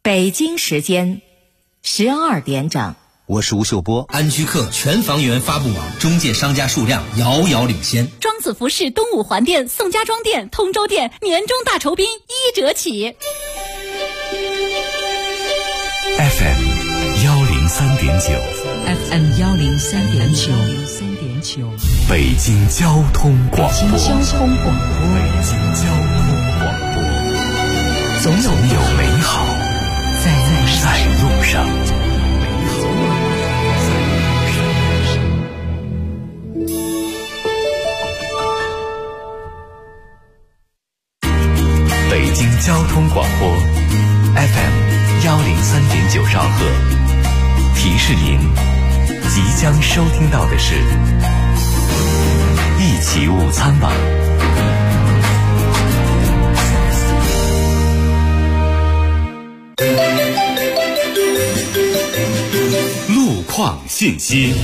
北京时间12点整。 我是吴秀波。 安居客全房源发布网中介商家数量遥遥领先。 庄子服饰东五环店、宋家庄店、通州店年终大酬宾1折起。 FM 103.9 FM 103.9 北京交通广播。 北京交通广播。 总有美好在路上。北京交通广播 FM 103.9兆赫，提示您即将收听到的是一起午餐吧。路况信息。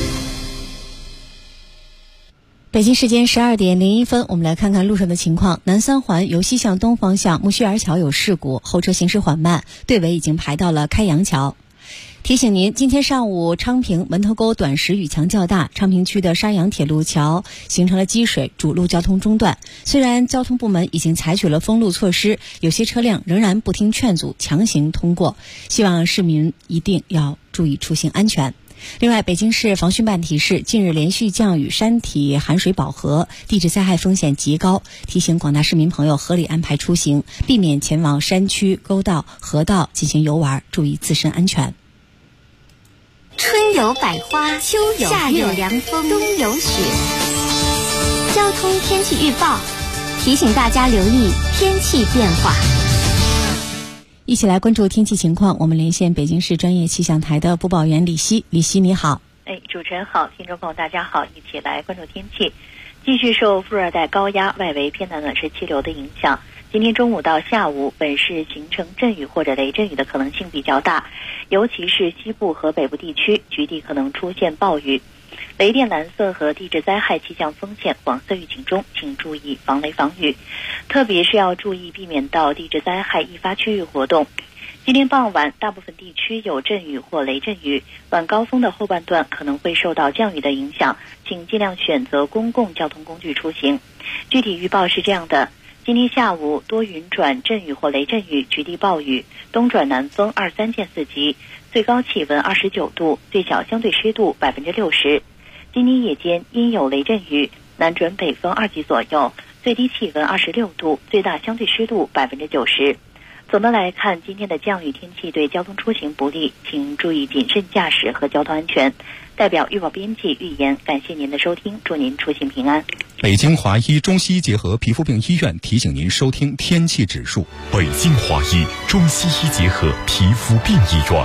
北京时间12点01分，我们来看看路上的情况。南三环由西向东方向木樨园桥有事故，后车行驶缓慢，队尾已经排到了开阳桥。提醒您，今天上午昌平门头沟短时雨强较大，昌平区的沙洋铁路桥形成了积水，主路交通中断。虽然交通部门已经采取了封路措施，有些车辆仍然不听劝阻强行通过，希望市民一定要注意出行安全。另外，北京市防汛办提示，近日连续降雨，山体含水饱和，地质灾害风险极高，提醒广大市民朋友合理安排出行，避免前往山区、沟道、河道进行游玩，注意自身安全。 春有百花，秋有夏有凉风，冬有雪。交通天气预报提醒大家留意天气变化。 一起来关注天气情况，我们连线北京市专业气象台的播报员李希。李希你好。 主持人好，听众朋友大家好，一起来关注天气。继续受副热带高压外围偏南暖湿气流的影响，今天中午到下午本市形成阵雨或者雷阵雨的可能性比较大，尤其是西部和北部地区局地可能出现暴雨。雷电蓝色和地质灾害气象风险黄色预警中，请注意防雷防雨，特别是要注意避免到地质灾害易发区域活动。今天傍晚大部分地区有阵雨或雷阵雨，晚高峰的后半段可能会受到降雨的影响，请尽量选择公共交通工具出行。具体预报是这样的：今天下午多云转阵雨或雷阵雨，局地暴雨，东转南风23见4级，最高气温29度，最小相对湿度60%。今天夜间阴有雷阵雨，南转北风2级左右，最低气温26度，最大相对湿度90%。总的来看，今天的降雨天气对交通出行不利，请注意谨慎驾驶和交通安全。代表预报编辑预言，感谢您的收听，祝您出行平安。 北京华医中西医结合皮肤病医院提醒您收听天气指数。 北京华医中西医结合皮肤病医院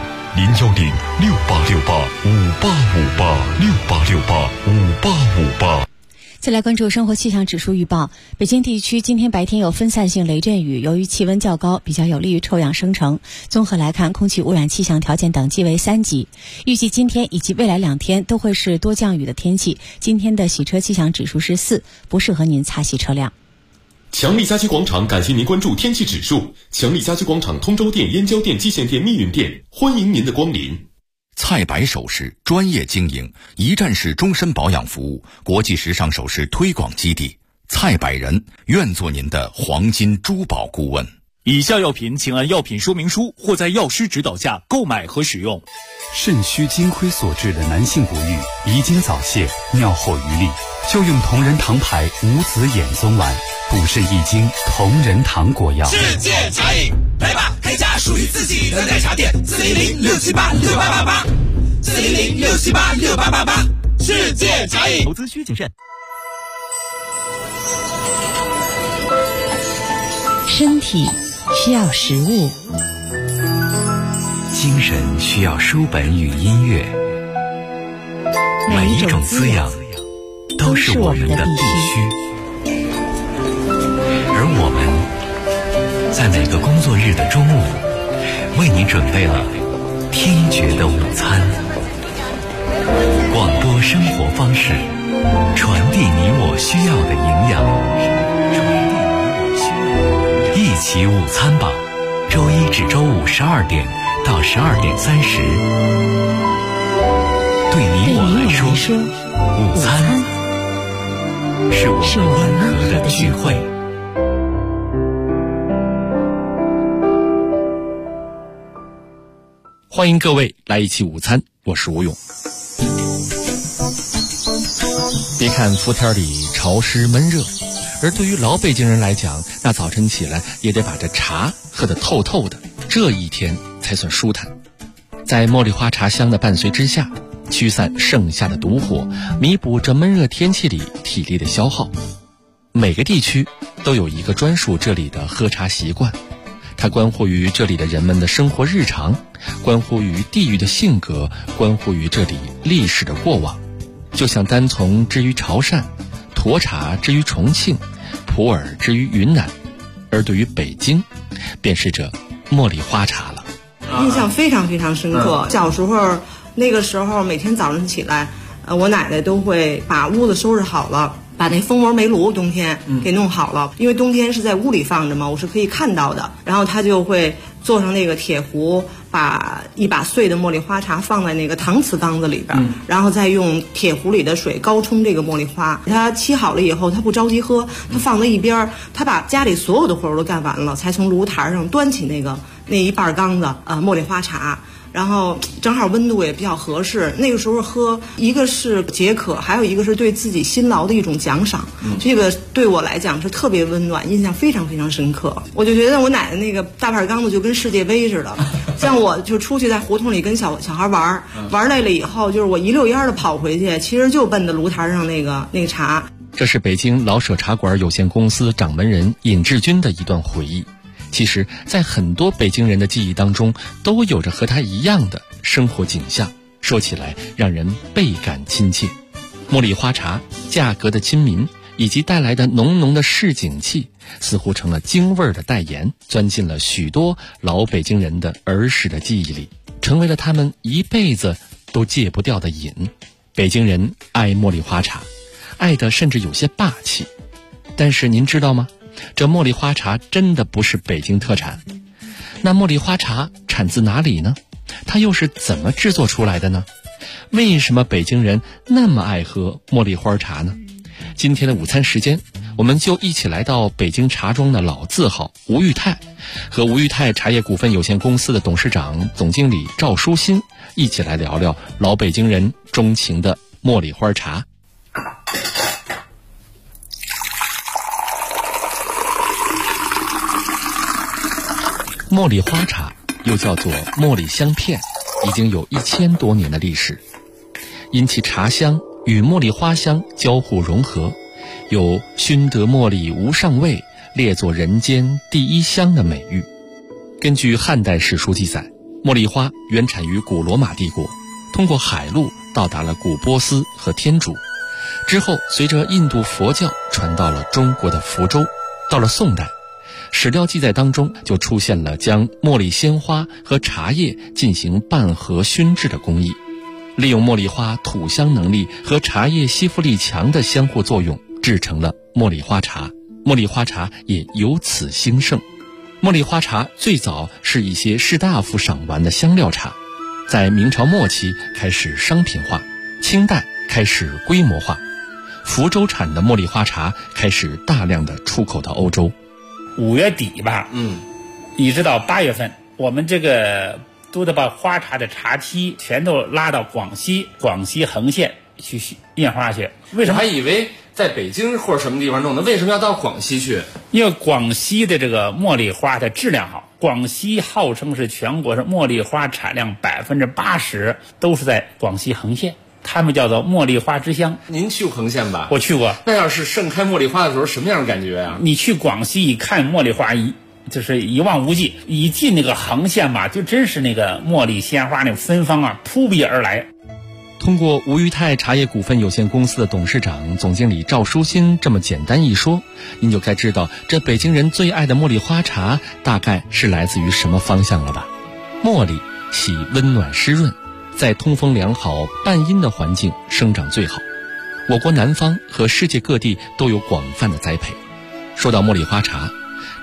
，010-6868-5858，6868-5858。 再来关注生活气象指数预报。北京地区今天白天有分散性雷阵雨，由于气温较高，比较有利于臭氧生成。综合来看，空气污染气象条件等级为3级。预计今天以及未来2天都会是多降雨的天气。今天的洗车气象指数是4，不适合您擦洗车辆。 强力家居广场感谢您关注天气指数。强力家居广场通州店、燕郊店、蓟县店、密云店，欢迎您的光临。 蔡白首饰专业经营，一站式终身保养服务，国际时尚首饰推广基地。蔡百人愿做您的黄金珠宝顾问。 以下药品请按药品说明书或在药师指导下购买和使用。 肾虚金亏所致的男性不育、遗精早泄、尿后余力，就用同仁堂牌无籽眼松丸，补肾益精同仁堂果药。 世界茶饮，来吧，开家属于自己的奶茶店，410-678-6888，410-678-6888，世界茶饮。 投资需谨慎。 身体需要食物， 精神需要书本与音乐，每一种滋养都是我们的必须。而我们在每个工作日的中午，为你准备了听觉的午餐。广播生活方式，传递你我需要的营养。一起午餐吧， 周一至周五12点到12点30，对你我来说，午餐是我们温和的聚会。 欢迎各位来一起午餐，我是吴勇。别看伏天里潮湿闷热，而对于老北京人来讲，那早晨起来也得把这茶喝得透透的，这一天才算舒坦。在茉莉花茶香的伴随之下，驱散盛夏的毒火，弥补这闷热天气里体力的消耗。每个地区都有一个专属这里的喝茶习惯，它关乎于这里的人们的生活日常，关乎于地域的性格，关乎于这里历史的过往。就像单丛之于潮汕，沱茶之于重庆，普洱之于云南，而对于北京，便是这茉莉花茶了。 印象非常非常深刻。小时候那个时候，每天早上起来，我奶奶都会把屋子收拾好了，把那蜂窝煤炉冬天给弄好了，因为冬天是在屋里放着嘛，我是可以看到的。然后她就会做上那个铁壶，把一把碎的茉莉花茶放在那个搪瓷缸子里边，然后再用铁壶里的水高冲这个茉莉花。她沏好了以后，她不着急喝，她放在一边，她把家里所有的活都干完了，才从炉台上端起那一半缸子茉莉花茶。然后正好温度也比较合适，那个时候喝，一个是解渴，还有一个是对自己辛劳的一种奖赏。这个对我来讲是特别温暖，印象非常非常深刻。我就觉得我奶奶那个大半缸子就跟世界杯似的，像我就出去在胡同里跟小孩玩累了以后，就是我一溜烟的跑回去，其实就奔着炉台上那个茶。 这是北京老舍茶馆有限公司掌门人尹志军的一段回忆。其实在很多北京人的记忆当中，都有着和他一样的生活景象，说起来让人倍感亲切。茉莉花茶价格的亲民以及带来的浓浓的市井气，似乎成了京味儿的代言，钻进了许多老北京人的儿时的记忆里，成为了他们一辈子都戒不掉的瘾。北京人爱茉莉花茶，爱得甚至有些霸气。但是您知道吗？这茉莉花茶真的不是北京特产。那茉莉花茶产自哪里呢？它又是怎么制作出来的呢？为什么北京人那么爱喝茉莉花茶呢？今天的午餐时间，我们就一起来到北京茶庄的老字号吴裕泰，和吴裕泰茶叶股份有限公司的董事长、总经理赵书新一起来聊聊老北京人钟情的茉莉花茶。茉莉花茶又叫做茉莉香片，已经有1000多年的历史。因其茶香与茉莉花香交互融合，有熏得茉莉无上味，列作人间第一香的美誉。根据汉代史书记载，茉莉花原产于古罗马帝国，通过海路到达了古波斯和天竺，之后随着印度佛教传到了中国的福州。到了宋代，史料记载当中就出现了将茉莉鲜花和茶叶进行拌合熏制的工艺，利用茉莉花吐香能力和茶叶吸附力强的相互作用，制成了茉莉花茶。茉莉花茶也由此兴盛。茉莉花茶最早是一些士大夫赏玩的香料茶，在明朝末期开始商品化，清代开始规模化，福州产的茉莉花茶开始大量的出口到欧洲。 5月底吧，一直到8月份，我们这个都得把花茶的茶梯全都拉到广西横县去印花去。 为什么？还以为在北京或者什么地方弄的，为什么要到广西去？ 因为广西的这个茉莉花的质量好，广西号称是全国是茉莉花产量80%都是在广西横县。他们叫做茉莉花之乡。 您去过横县吧？ 我去过。 那要是盛开茉莉花的时候，什么样的感觉啊？ 你去广西一看茉莉花就是一望无际，一进那个横县吧，就真是那个茉莉鲜花那个芬芳啊，扑鼻而来。 通过吴裕泰茶叶股份有限公司的董事长、总经理赵书新这么简单一说，您就该知道这北京人最爱的茉莉花茶大概是来自于什么方向了吧？茉莉喜温暖湿润，在通风良好、半阴的环境生长最好。我国南方和世界各地都有广泛的栽培。说到茉莉花茶，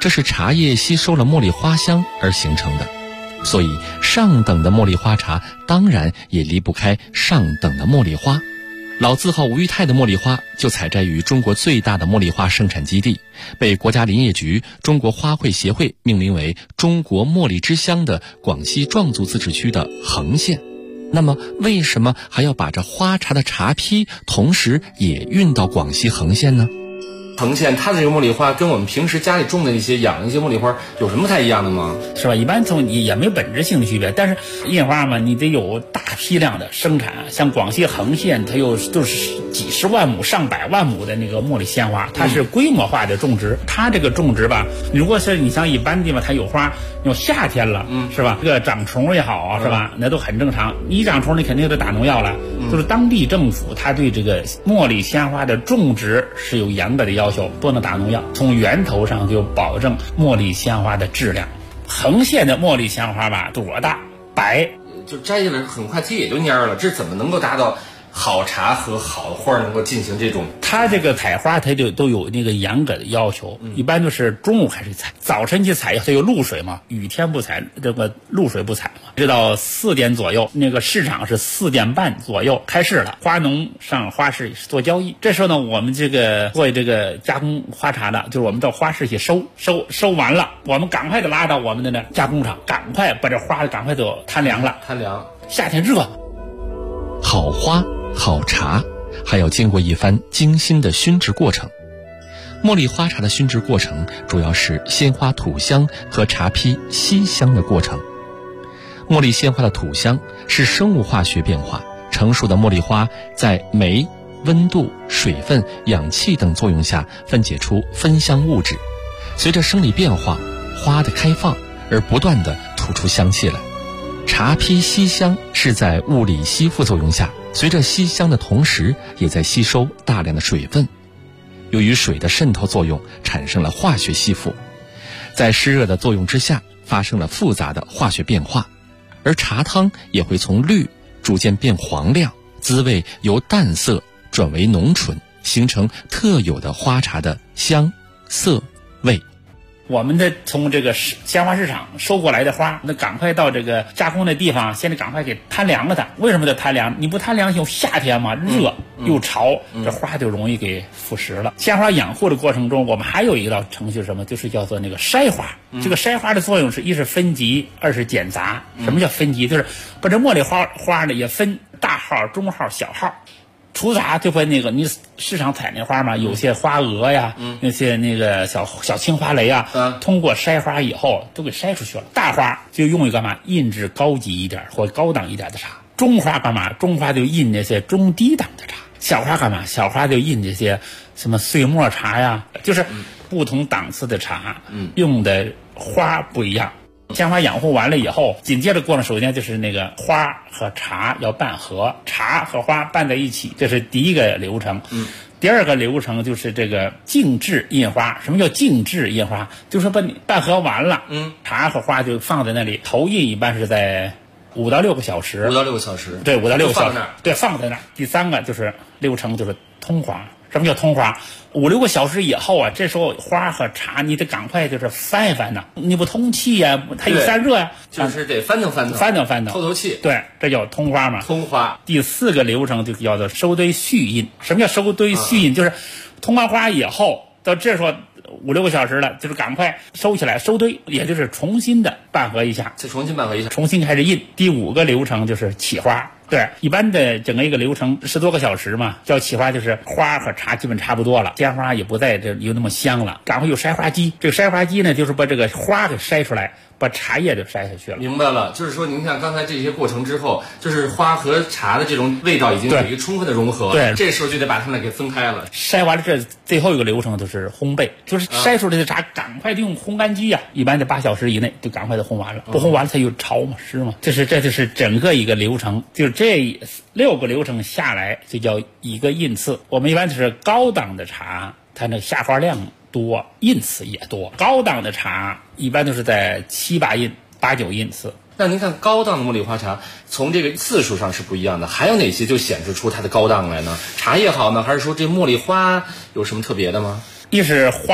这是茶叶吸收了茉莉花香而形成的。所以上等的茉莉花茶当然也离不开上等的茉莉花。老字号吴裕泰的茉莉花就采摘于中国最大的茉莉花生产基地，被国家林业局、中国花卉协会命名为中国茉莉之乡的广西壮族自治区的横县。那么为什么还要把这花茶的茶坯同时也运到广西横县呢？ 横县它的这个茉莉花跟我们平时家里种的一些养的一些茉莉花有什么不太一样的吗？ 是吧？一般从也没有本质性的区别，但是印花嘛，你得有大批量的生产。像广西横县，它有就是几十万亩、上百万亩的那个茉莉鲜花，它是规模化的种植。它这个种植吧，如果是你像一般地方，它有花，有夏天了，是吧？这个长虫也好啊，是吧？那都很正常。你一长虫，你肯定得打农药了。就是当地政府，它对这个茉莉鲜花的种植是有严格的要求，不能打农药，从源头上就保证茉莉鲜花的质量。横县的茉莉鲜花吧，朵大白， 就摘下来很快其实也就蔫了，这怎么能够达到好茶和好的花能够进行这种？ 它这个采花它就都有那个严格的要求，一般都是中午开始采，早晨去采它有露水嘛，雨天不采，这个露水不采嘛，直到4点左右，那个市场是4点半左右开市了，花农上花市做交易。这时候呢，我们这个做这个加工花茶的，就是我们到花市去收完了，我们赶快的拉到我们的呢加工厂，赶快把这花赶快都摊凉了，夏天热。 好花好茶还要经过一番精心的熏制过程。茉莉花茶的熏制过程主要是鲜花吐香和茶坯吸香的过程。茉莉鲜花的吐香是生物化学变化，成熟的茉莉花在酶、温度、水分、氧气等作用下分解出芬香物质，随着生理变化，花的开放而不断地吐出香气来。茶坯吸香是在物理吸附作用下，随着吸香的同时也在吸收大量的水分。由于水的渗透作用产生了化学吸附，在湿热的作用之下发生了复杂的化学变化，而茶汤也会从绿逐渐变黄亮，滋味由淡色转为浓醇，形成特有的花茶的香、色、味。 我们的从这个鲜花市场收过来的花，那赶快到这个加工的地方，先得赶快给摊凉了它。为什么得摊凉？你不摊凉，有夏天嘛，热又潮，这花就容易给腐蚀了。鲜花养护的过程中，我们还有一道程序是什么？就是叫做那个筛花。这个筛花的作用是一是分级，二是剪杂。什么叫分级？就是把这茉莉花呢也分大号、中号、小号。除杂就分那个你市场采那花嘛，有些花蛾呀，有些那个小青花蕾啊，通过筛花以后都给筛出去了。大花就用于干嘛？印制高级一点或高档一点的茶。中花干嘛？中花就印那些中低档的茶。小花干嘛？小花就印这些什么碎末茶呀，就是不同档次的茶，用的花不一样。鲜花养护完了以后，紧接着过程首先就是那个花和茶要拌合，茶和花拌在一起，这是第一个流程。第二个流程就是这个静置印花。什么叫静置印花？就是把你拌合完了，茶和花就放在那里，投印一般是在5到6个小时。 5到6个小时。 对，5到6个小时。对，放在那儿。第三个就是流程就是通花。什么叫通花？5、6个小时以后啊，这时候花和茶你得赶快就是翻一翻呐，你不通气呀，它有散热呀， 就是得翻腾，透气。 对，这叫通花嘛。 通花。 第4个流程就叫做收堆续印。什么叫收堆续印？就是通完花以后，到这时候5、6个小时了，就是赶快收起来收堆，也就是重新的拌合一下，重新开始印。第5个流程就是起花。对，一般的整个一个流程10多个小时嘛，叫起花，就是花和茶基本差不多了，鲜花也不再有那么香了，赶快有筛花机。这个筛花机呢，就是把这个花给筛出来，把茶叶就筛下去了。 明白了，就是说您看刚才这些过程之后，就是花和茶的这种味道已经有一个充分的融合， 对， 这时候就得把它们给分开了。 筛完了，这最后一个流程就是烘焙，就是筛出来的茶赶快用烘干机一般在8小时以内就赶快的烘完了，不烘完了它有潮嘛湿嘛，这就是整个一个流程，就是这6个流程下来就叫一个印次。我们一般就是高档的茶，它那下花量多，印次也多。高档的茶一般都是在7、8印、8、9印次。 那您看高档的茉莉花茶，从这个次数上是不一样的，还有哪些就显示出它的高档来呢？茶叶好呢，还是说这茉莉花有什么特别的吗？ 一是花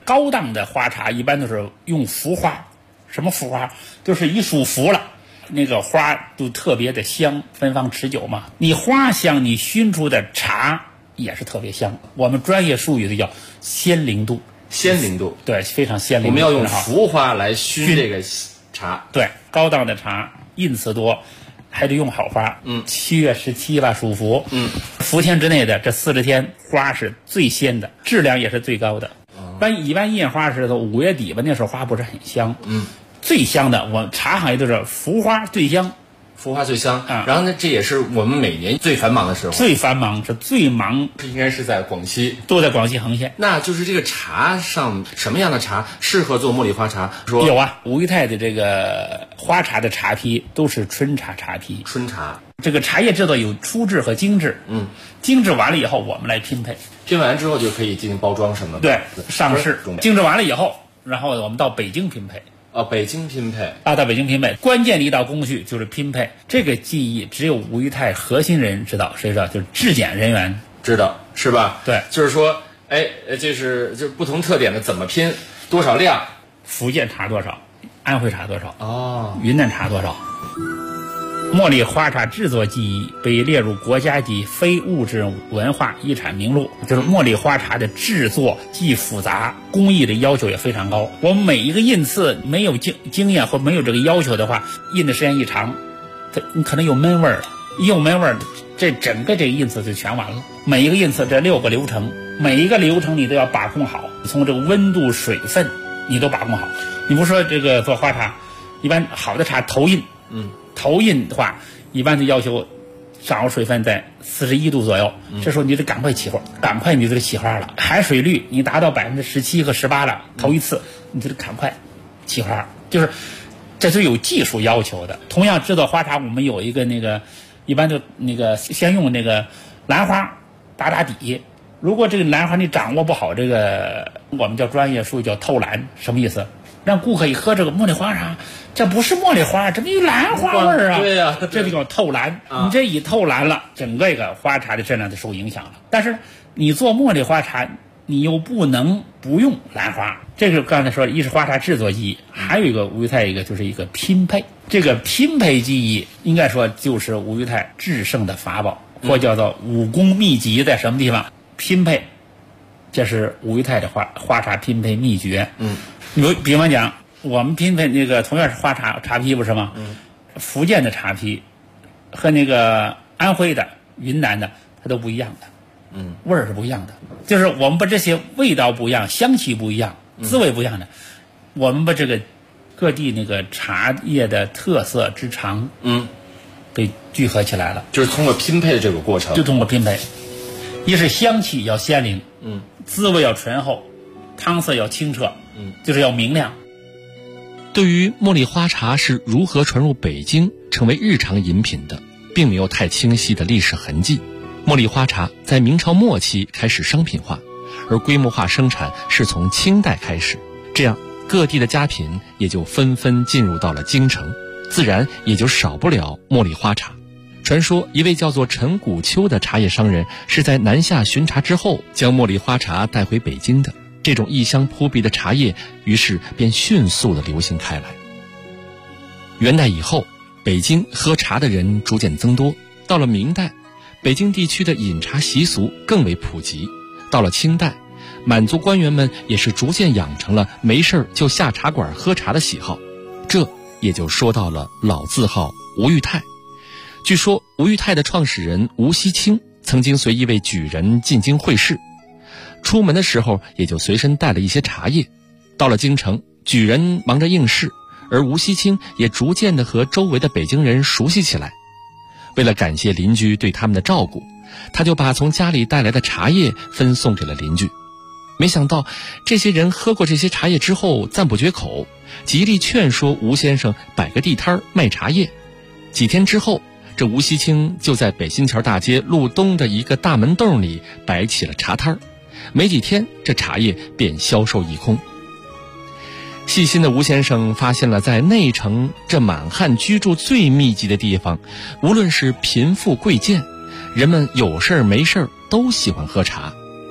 高档的花茶一般都是用茯花，什么茯花？就是一束茯了，那个花都特别的香，芬芳持久嘛。你花香，你熏出的茶也是特别香。我们专业术语的叫鲜灵度。 鲜灵度， 对，非常鲜灵。 我们要用茯花来熏这个茶。 对，高档的茶印次多，还得用好花。7月17吧属茯。伏天之内的这40天，花是最鲜的，质量也是最高的。一般印花是5月底吧，那时候花不是很香。最香的，我茶行业都是茯花最香。 茯花最香然后呢，这也是我们每年最繁忙的时候。 最繁忙是最忙， 应该是在广西， 都在广西横县。 那就是这个茶上什么样的茶适合做茉莉花茶？说有啊，吴裕泰的这个花茶的茶批都是春茶茶批。 春茶这个茶叶制作有初制和精制，精制完了以后我们来拼配， 拼完之后就可以进行包装什么的。 对，上市。精制完了以后，然后我们到北京拼配。 北京拼配到北京拼配，关键的一道工序就是拼配。这个技艺只有吴裕泰核心人知道，谁知道？就是质检人员知道，是吧？ 对， 就是说，就是不同特点的怎么拼，多少量？ 福建茶多少，安徽茶多少，云南茶多少。茉莉花茶制作技艺被列入国家级非物质文化遗产名录。就是茉莉花茶的制作既复杂，工艺的要求也非常高。我们每一个印次没有经验或没有这个要求的话，印的时间一长，你可能有闷味儿了。一有闷味儿，这整个这个印次就全完了。每一个印次这6个流程，每一个流程你都要把控好，从这个温度、水分你都把控好。你不说这个做花茶，一般好的茶头印，头印的话，一般的要求掌握水分在41度左右。这时候你得赶快起花，赶快你就得起花了。含水率你达到17%和18%了，头一次你就得赶快起花，就是这是有技术要求的。同样制作花茶，我们有一个一般就先用那个兰花打底。如果这个兰花你掌握不好，这个我们叫专业术语叫透兰，什么意思？让顾客一喝这个茉莉花茶，这不是茉莉花，这有兰花味儿啊！ 对呀， 这就叫透兰。你这一透兰了，整个一个花茶的质量就受影响了。但是你做茉莉花茶，你又不能不用兰花。这个刚才说，一是花茶制作技艺，还有一个吴裕泰就是一个拼配。这个拼配技艺应该说就是吴裕泰制胜的法宝，或叫做武功秘籍在什么地方？拼配，这是吴裕泰的花茶拼配秘诀。比方讲，我们拼配那个同样是花茶批不是吗？福建的茶批和那个安徽的、云南的，它都不一样的。味儿是不一样的。就是我们把这些味道不一样、香气不一样、滋味不一样的，我们把这个各地那个茶叶的特色之长，给聚合起来了。 就是通过拼配的这个过程， 就通过拼配。一是香气要鲜灵，滋味要醇厚，汤色要清澈，就是要明亮。 对于茉莉花茶是如何传入北京成为日常饮品的，并没有太清晰的历史痕迹。茉莉花茶在明朝末期开始商品化，而规模化生产是从清代开始，这样各地的家品也就纷纷进入到了京城，自然也就少不了茉莉花茶。传说一位叫做陈谷秋的茶叶商人是在南下巡查之后将茉莉花茶带回北京的，这种异香扑鼻的茶叶于是便迅速地流行开来。元代以后，北京喝茶的人逐渐增多，到了明代，北京地区的饮茶习俗更为普及，到了清代，满族官员们也是逐渐养成了没事就下茶馆喝茶的喜好，这也就说到了老字号吴裕泰。据说吴裕泰的创始人吴锡卿曾经随一位举人进京会试，出门的时候也就随身带了一些茶叶。到了京城，举人忙着应试，而吴锡卿也逐渐地和周围的北京人熟悉起来。为了感谢邻居对他们的照顾，他就把从家里带来的茶叶分送给了邻居。没想到这些人喝过这些茶叶之后赞不绝口，极力劝说吴先生摆个地摊卖茶叶。几天之后，这吴锡卿就在北新桥大街路东的一个大门洞里摆起了茶摊，没几天这茶叶便销售一空。细心的吴先生发现了在内城这满汉居住最密集的地方，无论是贫富贵贱，人们有事没事都喜欢喝茶。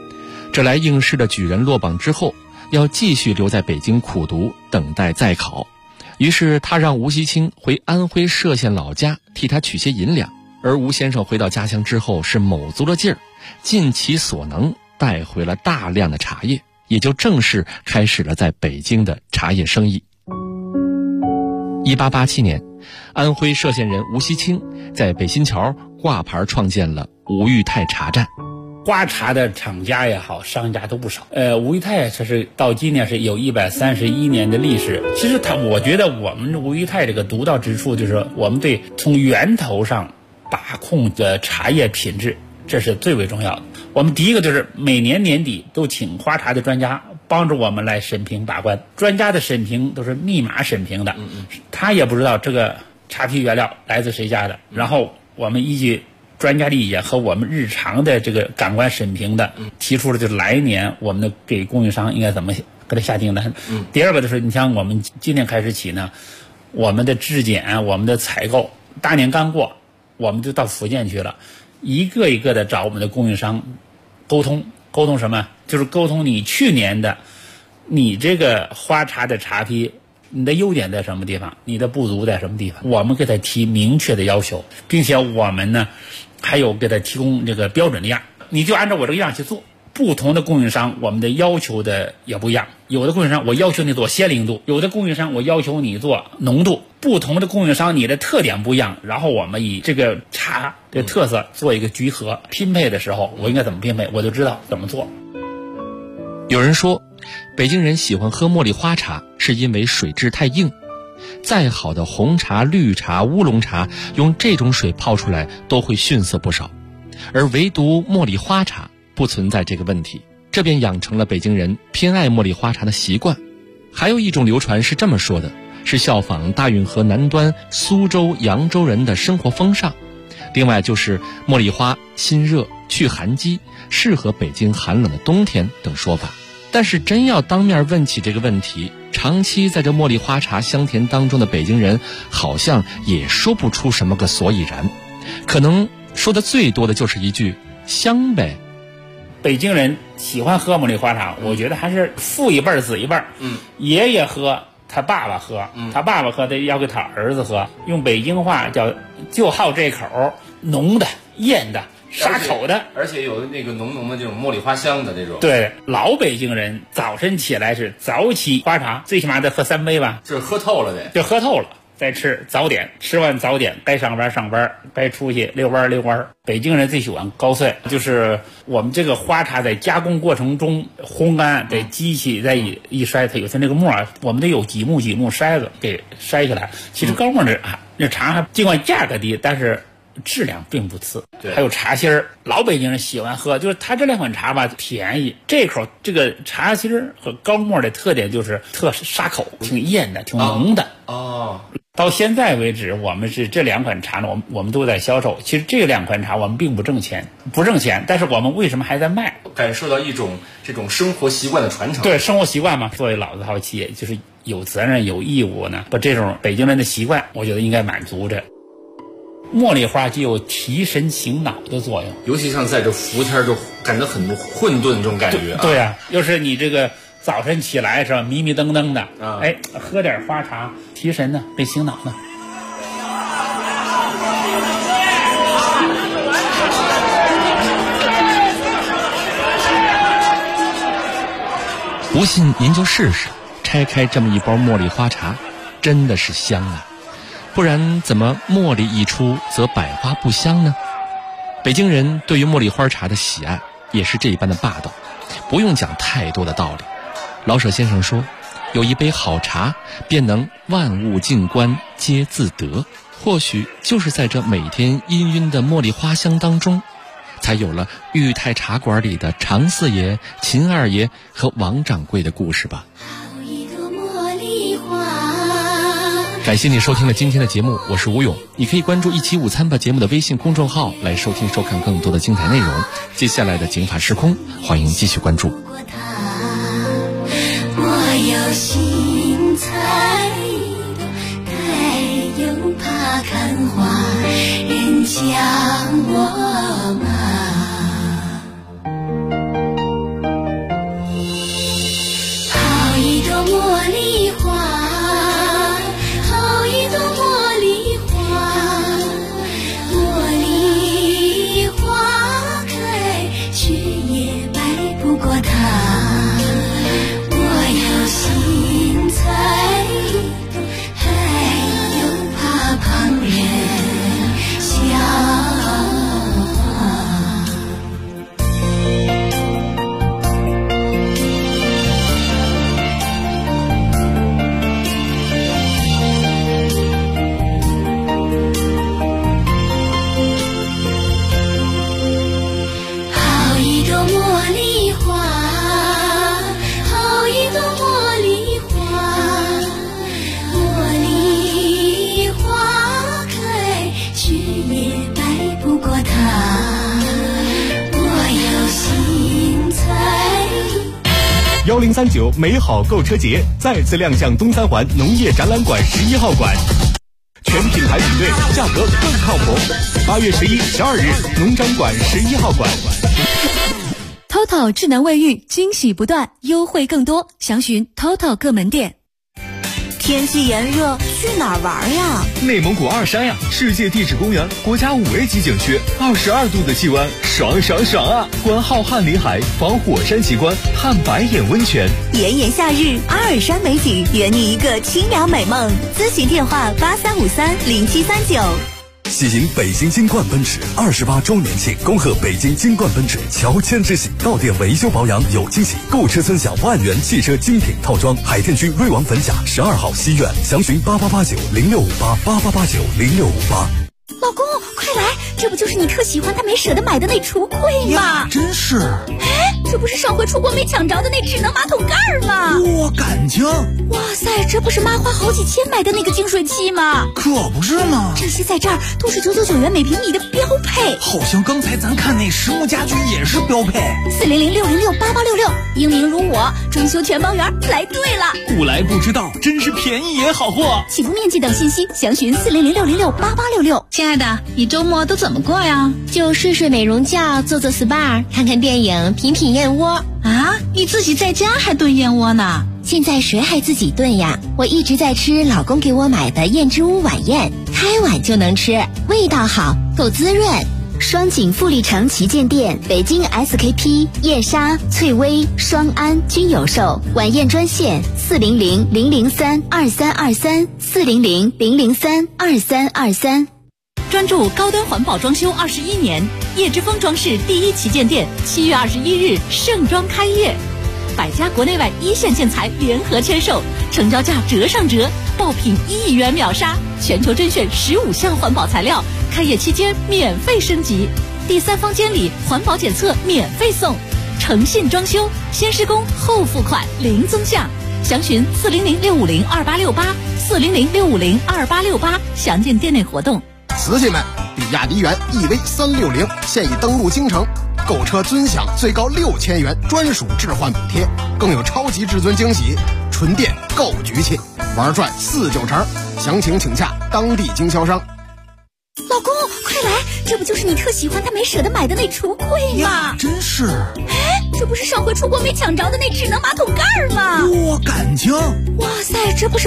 这来应试的举人落榜之后，要继续留在北京苦读，等待再考。于是他让吴锡清回安徽歙县老家替他取些银两，而吴先生回到家乡之后是卯足了劲儿，尽其所能带回了大量的茶叶，也就正式开始了在北京的茶叶生意。1887年，安徽歙县人吴锡清在北新桥挂牌创建了吴裕泰茶站。 花茶的厂家也好，商家都不少。吴裕泰这是到今年是有131年的历史。其实我觉得我们吴裕泰这个独到之处，就是我们对从源头上把控的茶叶品质，这是最为重要的。我们第一个就是每年年底都请花茶的专家帮助我们来审评把关。专家的审评都是密码审评的，他也不知道这个茶皮原料来自谁家的，然后我们依据专家的意见和我们日常的这个感官审评的，提出了就是来年我们的给供应商应该怎么给他下订单。第二个就是你像我们今天开始起呢，我们的质检，我们的采购，大年刚过，我们就到福建去了，一个一个的找我们的供应商沟通什么？就是沟通你去年的你这个花茶的茶皮，你的优点在什么地方，你的不足在什么地方，我们给他提明确的要求，并且我们呢还有给他提供这个标准的样，你就按照我这个样去做。不同的供应商我们的要求的也不一样，有的供应商我要求你做鲜灵度，有的供应商我要求你做浓度，不同的供应商你的特点不一样，然后我们以这个茶的特色做一个聚合，拼配的时候我应该怎么拼配，我就知道怎么做。 有人说北京人喜欢喝茉莉花茶是因为水质太硬，再好的红茶、绿茶、乌龙茶用这种水泡出来都会逊色不少，而唯独茉莉花茶不存在这个问题，这便养成了北京人偏爱茉莉花茶的习惯。还有一种流传是这么说的，是效仿大运河南端苏州、扬州人的生活风尚。另外就是茉莉花辛热、去寒肌，适合北京寒冷的冬天等说法。但是真要当面问起这个问题，长期在这茉莉花茶香甜当中的北京人好像也说不出什么个所以然，可能说的最多的就是一句香呗。 北京人喜欢喝茉莉花茶，我觉得还是父一辈子一辈，爷爷喝，他爸爸喝，他爸爸喝的要给他儿子喝，用北京话叫就好这口，浓的、艳的、沙口的， 而且有那个浓浓的这种茉莉花香的这种。 对，老北京人早晨起来是早起花茶，最起码得喝3杯吧， 就是喝透了的， 就喝透了。再吃早点，吃完早点该上班上班，该出去遛弯遛弯。北京人最喜欢高碎，就是我们这个花茶在加工过程中烘干，在机器再一筛，它有些那个沫，我们得有几目筛子给筛下来。其实高沫那茶尽管价格低，但是质量并不次。还有茶心儿，老北京人喜欢喝，就是它这两款茶吧便宜。这口这个茶心儿和高沫的特点就是特沙口，挺艳的，挺浓的。到现在为止，我们是这两款茶呢，我们都在销售。其实这两款茶我们并不挣钱，但是我们为什么还在卖？ 感受到一种这种生活习惯的传承。 对，生活习惯嘛，作为老字号企业，就是有责任有义务呢，把这种北京人的习惯，我觉得应该满足着。茉莉花具有提神醒脑的作用， 尤其像在这伏天就感觉很混沌这种感觉。 对啊，要是你这个早晨起来是吧，迷迷瞪瞪的，喝点花茶提神呢，被醒脑呢。 不信您就试试，拆开这么一包茉莉花茶，真的是香啊！不然怎么茉莉一出则百花不香呢？北京人对于茉莉花茶的喜爱也是这般的霸道，不用讲太多的道理。老舍先生说，有一杯好茶，便能万物静观皆自得。或许就是在这每天氤氲的茉莉花香当中，才有了裕泰茶馆里的常四爷、秦二爷和王掌柜的故事吧。感谢你收听了今天的节目，我是吴勇。你可以关注一起午餐吧节目的微信公众号来收听收看更多的精彩内容。接下来的警法时空，欢迎继续关注。 我有心才该又怕看花人将我骂。 1039美好购车节再次亮相东三环农业展览馆11号馆，全品牌比对，价格更靠谱。8月11、12日，农展馆11号馆。 TOTO 智能卫浴，惊喜不断，优惠更多，详询 TOTO 各门店。 天气炎热，去哪儿玩呀？ 内蒙古二山呀，世界地质公园，国家5A级景区，22度的气温，爽爽爽啊！观浩瀚林海，访火山奇观，探白眼温泉。 炎炎夏日，阿尔山美景，圆你一个清凉美梦。咨询电话83530739。 喜迎北京金冠奔驰28周年庆，恭贺北京金冠奔驰乔迁之喜，到店维修保养有惊喜，购车尊享万元汽车精品套装。海淀区瑞王粉甲12号西苑，详询8889065888890658。 老公，快来，这不就是你特喜欢但没舍得买的那橱柜吗？ 真是。 哎，这不是上回出国没抢着的那智能马桶盖吗？ 我感情。 哇塞，这不是妈花好几千买的那个净水器吗？ 可不是吗？ 这些在这儿都是999元每平米的标配。 好像刚才咱看那实木家居也是标配。 400-606-8866，英明如我，装修全包圆，来对了。 不来不知道，真是便宜也好货。 起步面积等信息详询400-606-8866。 亲爱的，你周末都怎么过呀？就睡睡美容觉，做做 SPA， 看看电影，品品燕窝。啊，你自己在家还炖燕窝呢？ 现在谁还自己炖呀？我一直在吃老公给我买的燕之屋晚宴，开碗就能吃，味道好，够滋润。双井富力城旗舰店、北京 SKP、燕莎、翠微、双安均有售。晚宴专线400-003-2323 400-003-2323。 专注高端环保装修21年，叶之峰装饰第一旗舰店7月21日盛装开业，百家国内外一线建材联合签售，成交价折上折，爆品1亿元秒杀，全球甄选15项环保材料，开业期间免费升级，第3方监理环保检测免费送，诚信装修，先施工后付款零增项，详询400-650-2868 400-650-2868，详见店内活动。 瓷器们，比亚迪元 EV360现已登陆京城，购车尊享最高6000元专属置换补贴，更有超级至尊惊喜，纯电购局气，玩转49成，详情请洽当地经销商。 老公，快来，这不就是你特喜欢但没舍得买的那橱柜吗？ 真是。 哎，这不是上回出国没抢着的那智能马桶盖吗？ 我感情。 哇塞，这不是